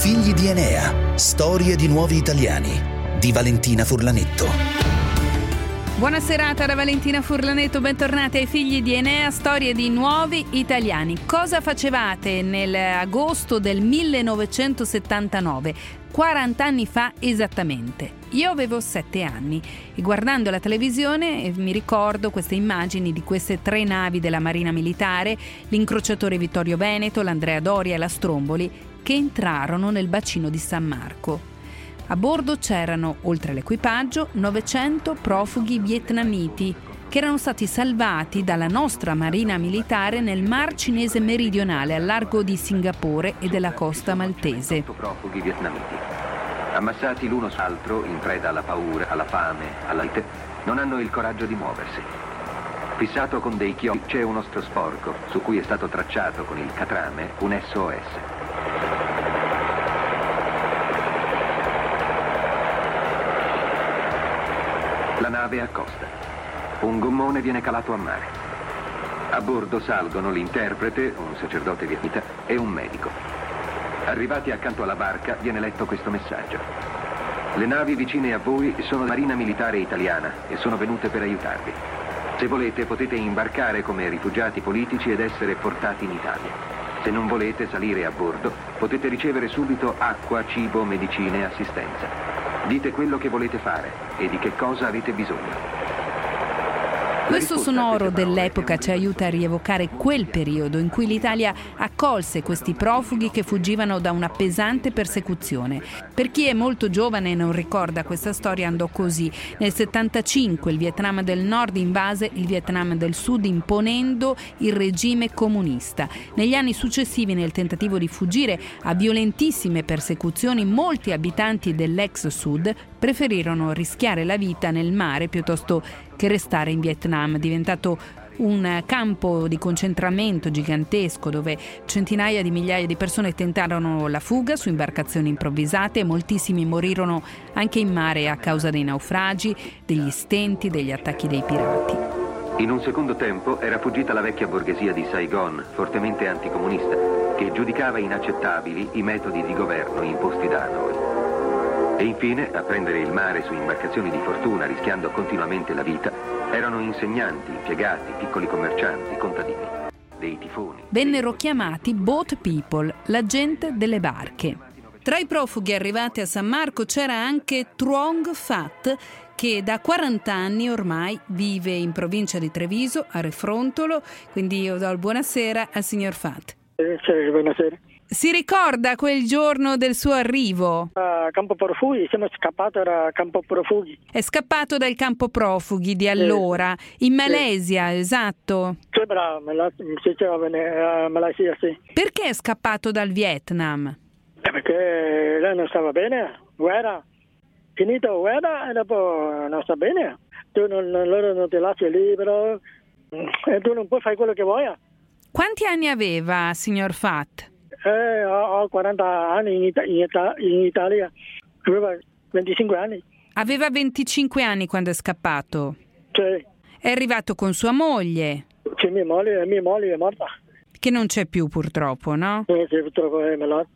Figli di Enea, storie di nuovi italiani, di Valentina Furlanetto. Buona serata da Valentina Furlanetto, bentornati ai Figli di Enea, storie di nuovi italiani. Cosa facevate nell'agosto del 1979, 40 anni fa esattamente? Io avevo 7 anni e guardando la televisione mi ricordo queste immagini di queste 3 navi della Marina Militare, l'incrociatore Vittorio Veneto, l'Andrea Doria e la Stromboli, che entrarono nel bacino di San Marco. A bordo c'erano, oltre all'equipaggio, 900 profughi vietnamiti che erano stati salvati dalla nostra Marina Militare nel Mar Cinese meridionale, al largo di Singapore e della costa maltese. Profughi vietnamiti, ammassati l'uno sull'altro in preda alla paura, alla fame, alla lite, non hanno il coraggio di muoversi. Fissato con dei chiodi c'è uno stro sporco su cui è stato tracciato con il catrame un SOS. La nave accosta. Un gommone viene calato a mare. A bordo salgono l'interprete, un sacerdote vietnamita, e un medico. Arrivati accanto alla barca viene letto questo messaggio. Le navi vicine a voi sono la Marina Militare Italiana e sono venute per aiutarvi. Se volete potete imbarcare come rifugiati politici ed essere portati in Italia. Se non volete salire a bordo, potete ricevere subito acqua, cibo, medicine e assistenza. Dite quello che volete fare e di che cosa avete bisogno. Questo sonoro dell'epoca ci aiuta a rievocare quel periodo in cui l'Italia accolse questi profughi che fuggivano da una pesante persecuzione. Per chi è molto giovane e non ricorda questa storia, andò così. Nel 75 il Vietnam del Nord invase il Vietnam del Sud imponendo il regime comunista. Negli anni successivi, nel tentativo di fuggire a violentissime persecuzioni, molti abitanti dell'ex Sud preferirono rischiare la vita nel mare piuttosto che restare in Vietnam, diventato un campo di concentramento gigantesco dove centinaia di migliaia di persone tentarono la fuga su imbarcazioni improvvisate e moltissimi morirono anche in mare a causa dei naufragi, degli stenti, degli attacchi dei pirati. In un secondo tempo era fuggita la vecchia borghesia di Saigon, fortemente anticomunista, che giudicava inaccettabili i metodi di governo imposti da Hanoi. E infine, a prendere il mare su imbarcazioni di fortuna, rischiando continuamente la vita, erano insegnanti, impiegati, piccoli commercianti, contadini, dei tifoni. Vennero chiamati boat people, la gente delle barche. Tra i profughi arrivati a San Marco c'era anche Truong Phat, che da 40 anni ormai vive in provincia di Treviso, a Refrontolo. Quindi io do il buonasera al signor Phat. Buonasera. Si ricorda quel giorno del suo arrivo? A Campo Profughi, siamo scappati da Campo Profughi. È scappato dal campo profughi di allora, in Malesia, esatto? Sì, bravo, Malesia, sì. Perché è scappato dal Vietnam? Perché lei non stava bene, guerra. Finita la guerra e dopo non sta bene. Loro non ti lasciano libero e tu non puoi fare quello che vuoi. Quanti anni aveva, signor Phat? Ho 40 anni in Italia, aveva 25 anni. Aveva 25 anni quando è scappato? Sì. È arrivato con sua moglie? Sì, mia moglie è morta. Che non c'è più purtroppo, no? Sì, purtroppo è malata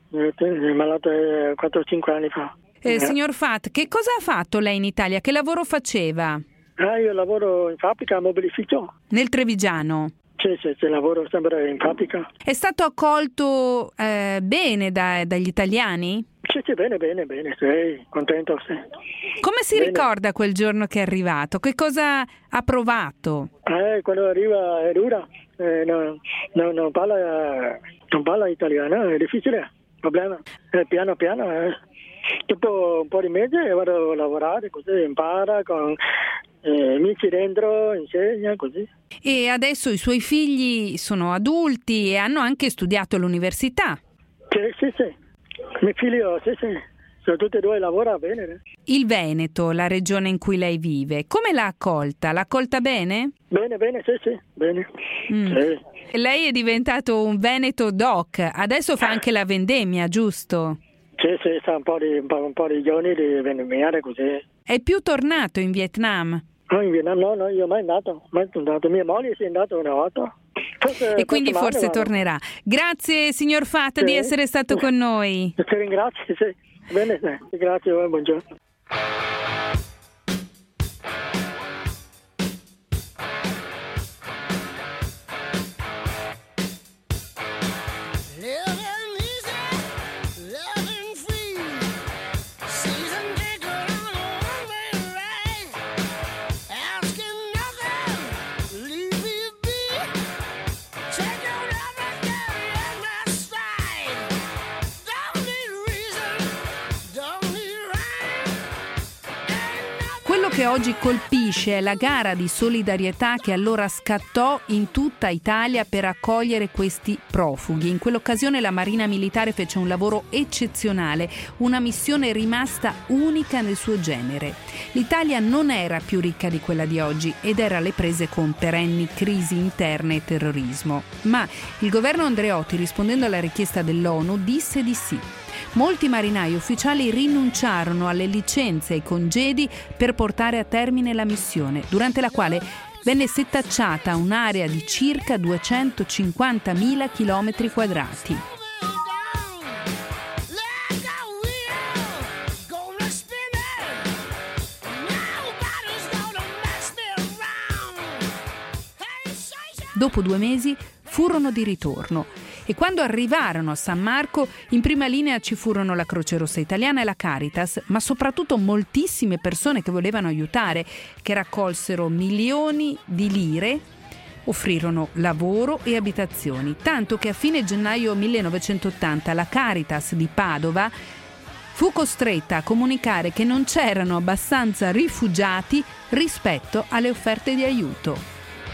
4-5 anni fa. Signor Phat, che cosa ha fatto lei in Italia? Che lavoro faceva? Io lavoro in fabbrica, mobilificio. Nel Trevigiano? Sì, lavoro sempre in fabbrica. È stato accolto bene dagli italiani? Sì, bene, sì, contento, sì. Come si ricorda quel giorno che è arrivato? Che cosa ha provato? Quando arriva è dura, non parla italiano, è difficile, problema. Piano, dopo un po' di mesi vado a lavorare, così impara con amici dentro, insegna, così. E adesso i suoi figli sono adulti e hanno anche studiato all'università. Sì. Mio figlio, sì. Sono tutti e due, lavora bene. Il Veneto, la regione in cui lei vive, come l'ha accolta? L'ha accolta bene? Bene, sì, bene. Sì. Lei è diventato un Veneto doc, adesso fa anche la vendemmia, giusto? Sì, sta un po' di giorni di vendemmiare così. È più tornato in Vietnam? No, in Vietnam no, io mai andato. Mia moglie si è andata una volta. e quindi forse tornerà. Grazie signor Fatt di essere stato con noi. Ti ringrazio, sì. Bene, grazie, buongiorno. Quello che oggi colpisce è la gara di solidarietà che allora scattò in tutta Italia per accogliere questi profughi. In quell'occasione la Marina Militare fece un lavoro eccezionale, una missione rimasta unica nel suo genere. L'Italia non era più ricca di quella di oggi ed era alle prese con perenni crisi interne e terrorismo. Ma il governo Andreotti, rispondendo alla richiesta dell'ONU, disse di sì. Molti marinai ufficiali rinunciarono alle licenze e ai congedi per portare a termine la missione, durante la quale venne setacciata un'area di circa 250.000 chilometri quadrati. Dopo 2 mesi furono di ritorno. E quando arrivarono a San Marco, in prima linea ci furono la Croce Rossa Italiana e la Caritas, ma soprattutto moltissime persone che volevano aiutare, che raccolsero milioni di lire, offrirono lavoro e abitazioni, tanto che a fine gennaio 1980 la Caritas di Padova fu costretta a comunicare che non c'erano abbastanza rifugiati rispetto alle offerte di aiuto.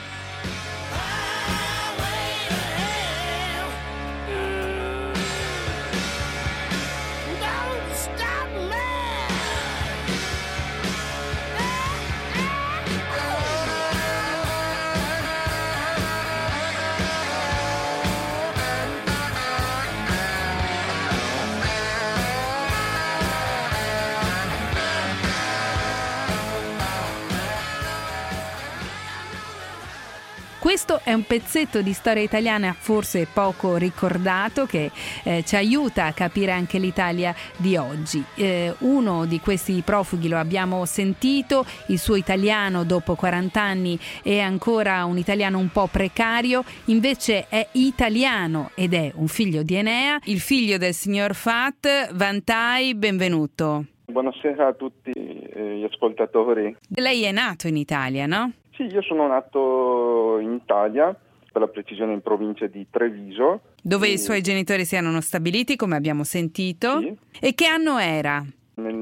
Questo è un pezzetto di storia italiana forse poco ricordato che ci aiuta a capire anche l'Italia di oggi. Uno di questi profughi lo abbiamo sentito, il suo italiano dopo 40 anni è ancora un italiano un po' precario, invece è italiano ed è un figlio di Enea, il figlio del signor Fatt. Vantai, benvenuto. Buonasera a tutti gli ascoltatori. Lei è nato in Italia, no? Sì, io sono nato in Italia, per la precisione in provincia di Treviso. Dove i suoi genitori si erano stabiliti, come abbiamo sentito. Sì. E che anno era? Nel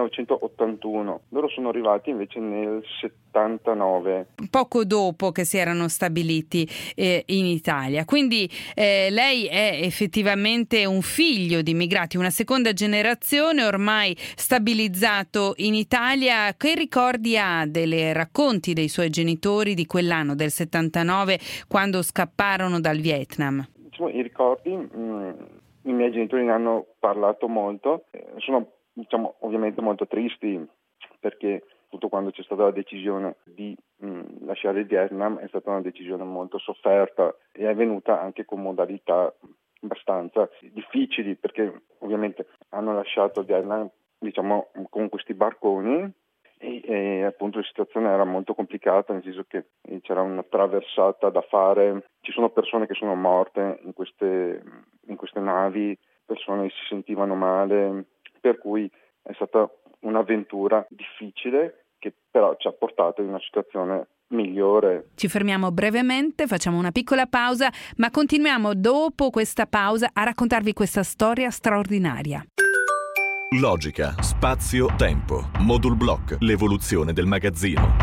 1981. Loro sono arrivati invece nel 79. Poco dopo che si erano stabiliti in Italia. Quindi lei è effettivamente un figlio di immigrati, una seconda generazione ormai stabilizzato in Italia. Che ricordi ha dei racconti dei suoi genitori di quell'anno, del 79, quando scapparono dal Vietnam? Diciamo, i ricordi, i miei genitori ne hanno parlato molto. Sono ovviamente molto tristi, perché tutto quando c'è stata la decisione di lasciare il Vietnam è stata una decisione molto sofferta e è venuta anche con modalità abbastanza difficili, perché ovviamente hanno lasciato il Vietnam con questi barconi e appunto la situazione era molto complicata, nel senso che c'era una traversata da fare, ci sono persone che sono morte in queste navi, persone che si sentivano male, per cui è stata un'avventura difficile che però ci ha portato in una situazione migliore. Ci fermiamo brevemente, facciamo una piccola pausa, ma continuiamo dopo questa pausa a raccontarvi questa storia straordinaria. Logica, spazio, tempo. Modul Block, l'evoluzione del magazzino.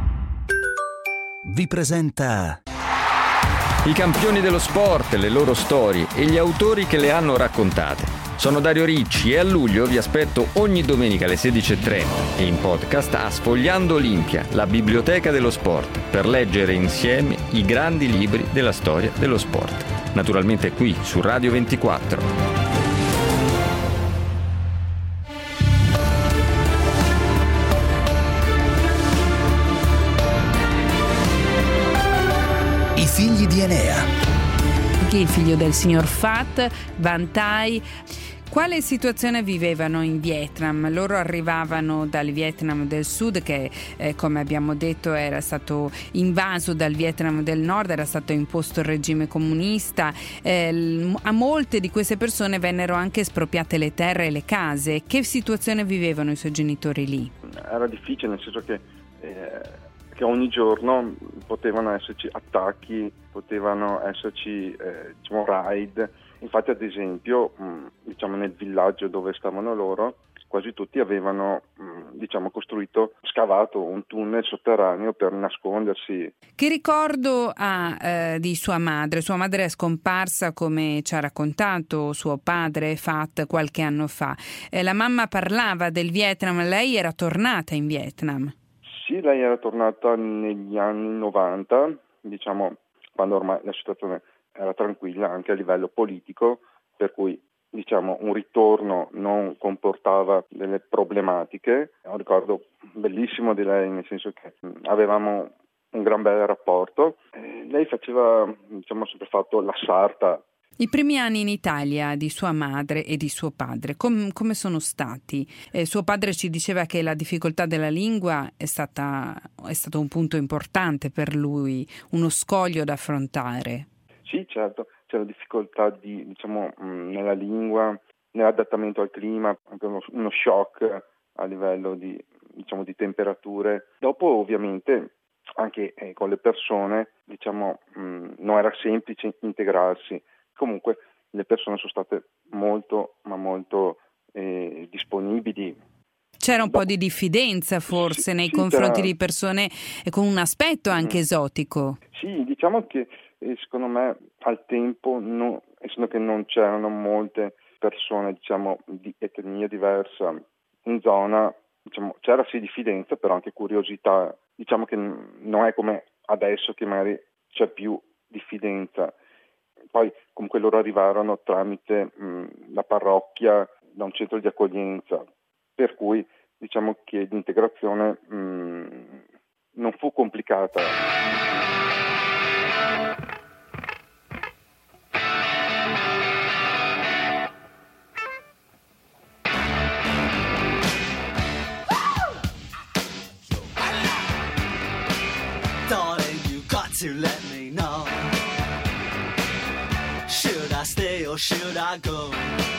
Vi presenta i campioni dello sport, le loro storie e gli autori che le hanno raccontate. Sono Dario Ricci e a luglio vi aspetto ogni domenica alle 16:30 e in podcast a Sfogliando Olimpia, la biblioteca dello sport, per leggere insieme i grandi libri della storia dello sport. Naturalmente qui su Radio 24. I figli di Enea. Il figlio del signor Phat, Van Thai. Quale situazione vivevano in Vietnam? Loro arrivavano dal Vietnam del Sud che, come abbiamo detto, era stato invaso dal Vietnam del Nord, era stato imposto il regime comunista. A molte di queste persone vennero anche espropriate le terre e le case. Che situazione vivevano i suoi genitori lì? Era difficile, nel senso che ogni giorno potevano esserci attacchi, potevano esserci raid. Infatti, ad esempio, nel villaggio dove stavano loro, quasi tutti avevano scavato un tunnel sotterraneo per nascondersi. Che ricordo ha di sua madre? Sua madre è scomparsa, come ci ha raccontato suo padre Phat qualche anno fa. La mamma parlava del Vietnam, lei era tornata in Vietnam? Sì, lei era tornata negli anni 90, quando ormai la situazione era tranquilla anche a livello politico, per cui un ritorno non comportava delle problematiche. È un ricordo bellissimo di lei, nel senso che avevamo un gran bel rapporto. Lei faceva, sempre fatto la sarta. I primi anni in Italia di sua madre e di suo padre, come sono stati? Suo padre ci diceva che la difficoltà della lingua è stato un punto importante per lui, uno scoglio da affrontare. Sì, certo, c'è la difficoltà nella lingua, nell'adattamento al clima, anche uno shock a livello di temperature. Dopo, ovviamente, anche con le persone, non era semplice integrarsi. Comunque le persone sono state molto, ma molto disponibili. C'era un po' di diffidenza forse nei confronti di persone con un aspetto anche esotico. Sì, diciamo che secondo me al tempo, essendo che non c'erano molte persone di etnia diversa in zona, c'era sì diffidenza, però anche curiosità. Diciamo che non è come adesso che magari c'è più diffidenza. Poi comunque loro arrivarono tramite la parrocchia, da un centro di accoglienza, per cui diciamo che l'integrazione non fu complicata. Darling, you got to let me know. Should I stay or should I go?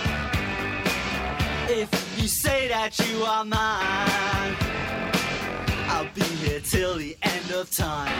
If you say that you are mine, I'll be here till the end of time.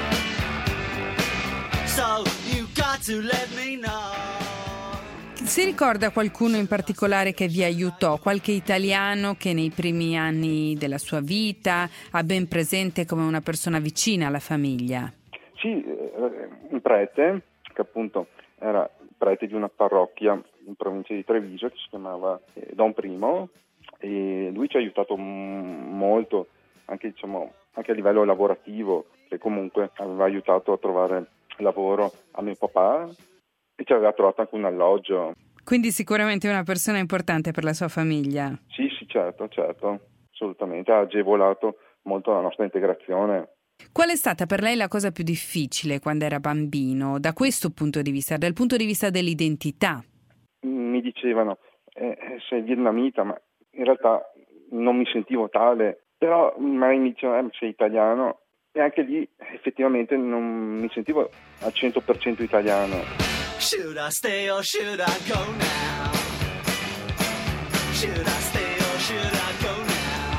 So you got to let me know. Si ricorda qualcuno in particolare che vi aiutò, qualche italiano che nei primi anni della sua vita ha ben presente come una persona vicina alla famiglia? Sì, un prete, che appunto era prete di una parrocchia in provincia di Treviso che si chiamava Don Primo, e lui ci ha aiutato molto anche a livello lavorativo, che comunque aveva aiutato a trovare lavoro a mio papà e ci aveva trovato anche un alloggio. Quindi sicuramente una persona importante per la sua famiglia. Sì, certo, assolutamente, ha agevolato molto la nostra integrazione. Qual è stata per lei la cosa più difficile quando era bambino, da questo punto di vista, dal punto di vista dell'identità? Mi dicevano, sei vietnamita, ma in realtà non mi sentivo tale, però magari mi dicevano, sei italiano, e anche lì effettivamente non mi sentivo al 100% italiano. Should I stay or should I go now? Should I stay or should I go now?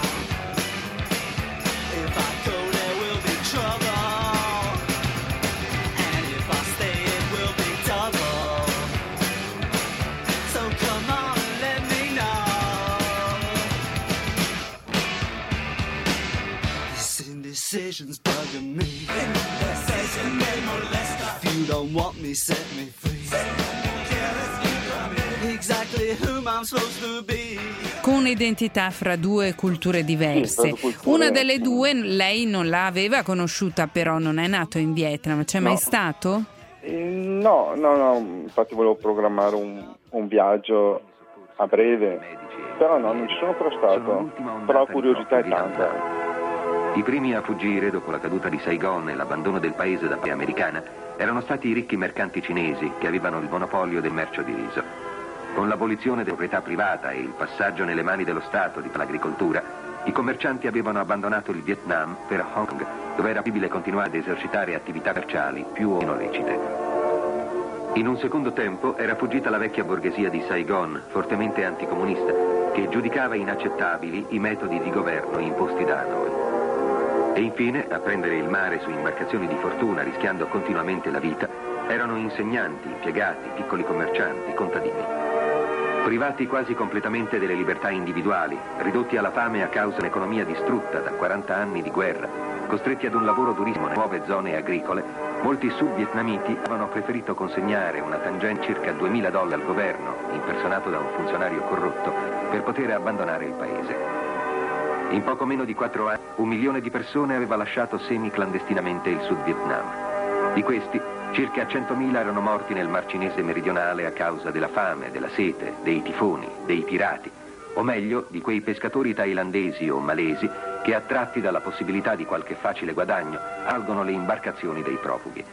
If I go there will be trouble, and if I stay it will be double. So come on and let me know. This indecision's bugging me. Indecision may molest. If you don't want me, set me free. Exactly whom I'm supposed to be. Con un'identità fra due culture diverse. Una delle due lei non l'aveva conosciuta, però non è nato in Vietnam. C'è mai stato? No, infatti volevo programmare un viaggio a breve, però no, non ci sono ancora stato, però la curiosità è tanta. I primi a fuggire dopo la caduta di Saigon e l'abbandono del paese da parte americana erano stati i ricchi mercanti cinesi che avevano il monopolio del mercio di riso. Con l'abolizione della proprietà privata e il passaggio nelle mani dello Stato di l'agricoltura, i commercianti avevano abbandonato il Vietnam per Hong Kong, dove era possibile continuare ad esercitare attività commerciali più o meno lecite. In un secondo tempo era fuggita la vecchia borghesia di Saigon, fortemente anticomunista, che giudicava inaccettabili i metodi di governo imposti da Hanoi. E infine, a prendere il mare su imbarcazioni di fortuna, rischiando continuamente la vita, erano insegnanti, impiegati, piccoli commercianti, contadini. Privati quasi completamente delle libertà individuali, ridotti alla fame a causa di un'economia distrutta da 40 anni di guerra, costretti ad un lavoro durissimo nelle nuove zone agricole, molti sud-vietnamiti avevano preferito consegnare una tangente circa $2.000 al governo, impersonato da un funzionario corrotto, per poter abbandonare il paese. In poco meno di 4 anni, 1 milione di persone aveva lasciato semi-clandestinamente il Sud Vietnam. Di questi, circa 100.000 erano morti nel Mar Cinese meridionale a causa della fame, della sete, dei tifoni, dei pirati, o meglio, di quei pescatori thailandesi o malesi che, attratti dalla possibilità di qualche facile guadagno, algono le imbarcazioni dei profughi.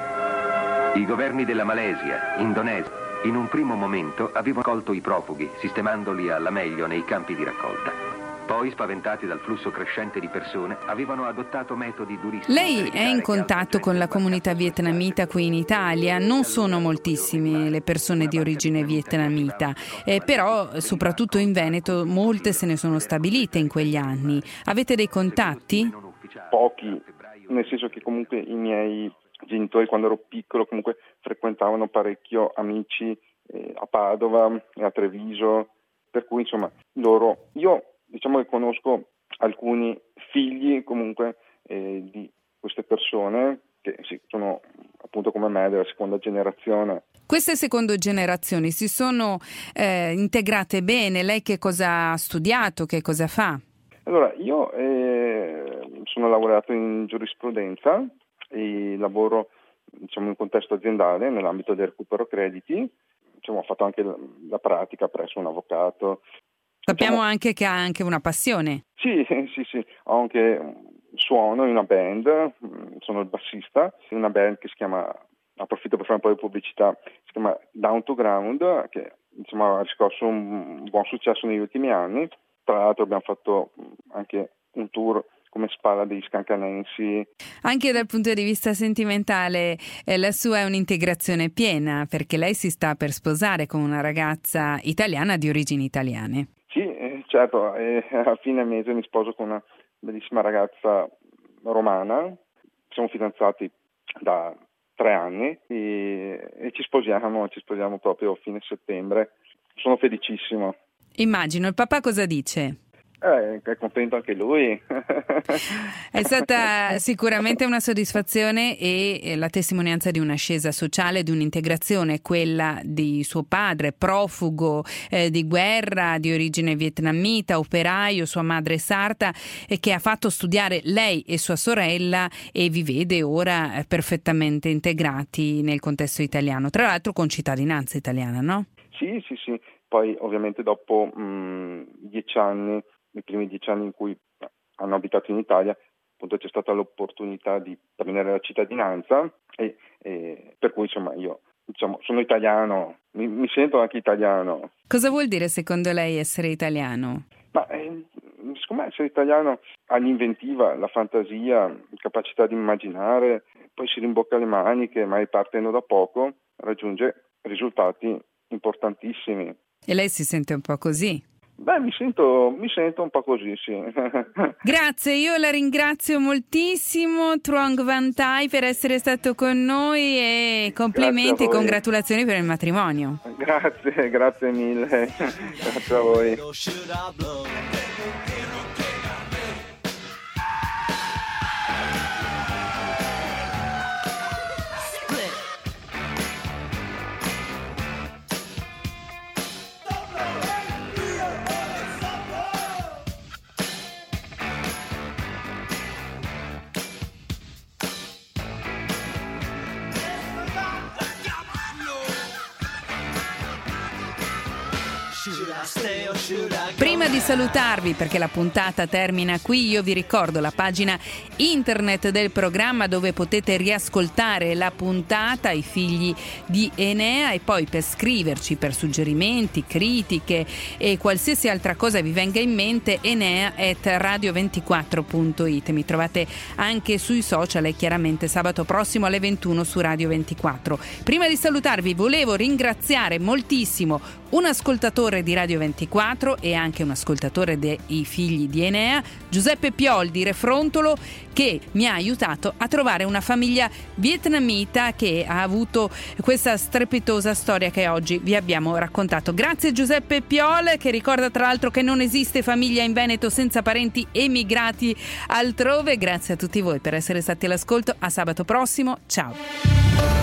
I governi della Malesia, Indonesia, in un primo momento avevano accolto i profughi, sistemandoli alla meglio nei campi di raccolta. Poi, spaventati dal flusso crescente di persone, avevano adottato metodi durissimi. Lei è in contatto con la comunità vietnamita qui in Italia. Non sono moltissime le persone di origine vietnamita, però soprattutto in Veneto molte se ne sono stabilite in quegli anni. Avete dei contatti? Pochi, nel senso che comunque i miei genitori quando ero piccolo comunque frequentavano parecchio amici a Padova e a Treviso, per cui insomma io diciamo che conosco alcuni figli comunque di queste persone che sono appunto come me della seconda generazione. Queste seconde generazioni si sono integrate bene. Lei che cosa ha studiato, che cosa fa? Allora, io sono laureato in giurisprudenza e lavoro diciamo in contesto aziendale nell'ambito del recupero crediti. Diciamo, ho fatto anche la pratica presso un avvocato. Sappiamo anche che ha anche una passione. Sì, ho anche suono in una band, sono il bassista, in una band che si chiama, approfitto per fare un po' di pubblicità, si chiama Down to Ground, che insomma ha riscosso un buon successo negli ultimi anni. Tra l'altro abbiamo fatto anche un tour come spalla dei Scancanensi. Anche dal punto di vista sentimentale la sua è un'integrazione piena, perché lei si sta per sposare con una ragazza italiana di origini italiane. Sì, certo, a fine mese mi sposo con una bellissima ragazza romana, siamo fidanzati da 3 anni e ci sposiamo proprio a fine settembre. Sono felicissimo. Immagino, il papà cosa dice? È contento anche lui. È stata sicuramente una soddisfazione e la testimonianza di un'ascesa sociale, di un'integrazione, quella di suo padre, profugo di guerra, di origine vietnamita, operaio, sua madre sarda, che ha fatto studiare lei e sua sorella e vi vede ora perfettamente integrati nel contesto italiano, tra l'altro con cittadinanza italiana, no? Sì. Poi ovviamente dopo 10 anni, i primi 10 anni in cui hanno abitato in Italia, appunto c'è stata l'opportunità di prendere la cittadinanza e per cui insomma io sono italiano, mi sento anche italiano. Cosa vuol dire secondo lei essere italiano? Ma secondo me essere italiano ha l'inventiva, la fantasia, la capacità di immaginare, poi si rimbocca le maniche, ma partendo da poco raggiunge risultati importantissimi. E lei si sente un po' così? Beh, mi sento un po' così, sì. Grazie, io la ringrazio moltissimo, Truong Van Thai, per essere stato con noi e complimenti e congratulazioni per il matrimonio. Grazie mille. Grazie a voi. Should Prima di salutarvi, perché la puntata termina qui, io vi ricordo la pagina internet del programma dove potete riascoltare la puntata I figli di Enea, e poi per scriverci per suggerimenti, critiche e qualsiasi altra cosa vi venga in mente, enea@radio24.it. Mi trovate anche sui social e chiaramente sabato prossimo alle 21 su Radio 24. Prima di salutarvi volevo ringraziare moltissimo un ascoltatore di Radio 24 e anche un ascoltatore dei figli di Enea, Giuseppe Piol di Refrontolo, che mi ha aiutato a trovare una famiglia vietnamita che ha avuto questa strepitosa storia che oggi vi abbiamo raccontato. Grazie Giuseppe Piol, che ricorda tra l'altro che non esiste famiglia in Veneto senza parenti emigrati altrove. Grazie a tutti voi per essere stati all'ascolto. A sabato prossimo, ciao.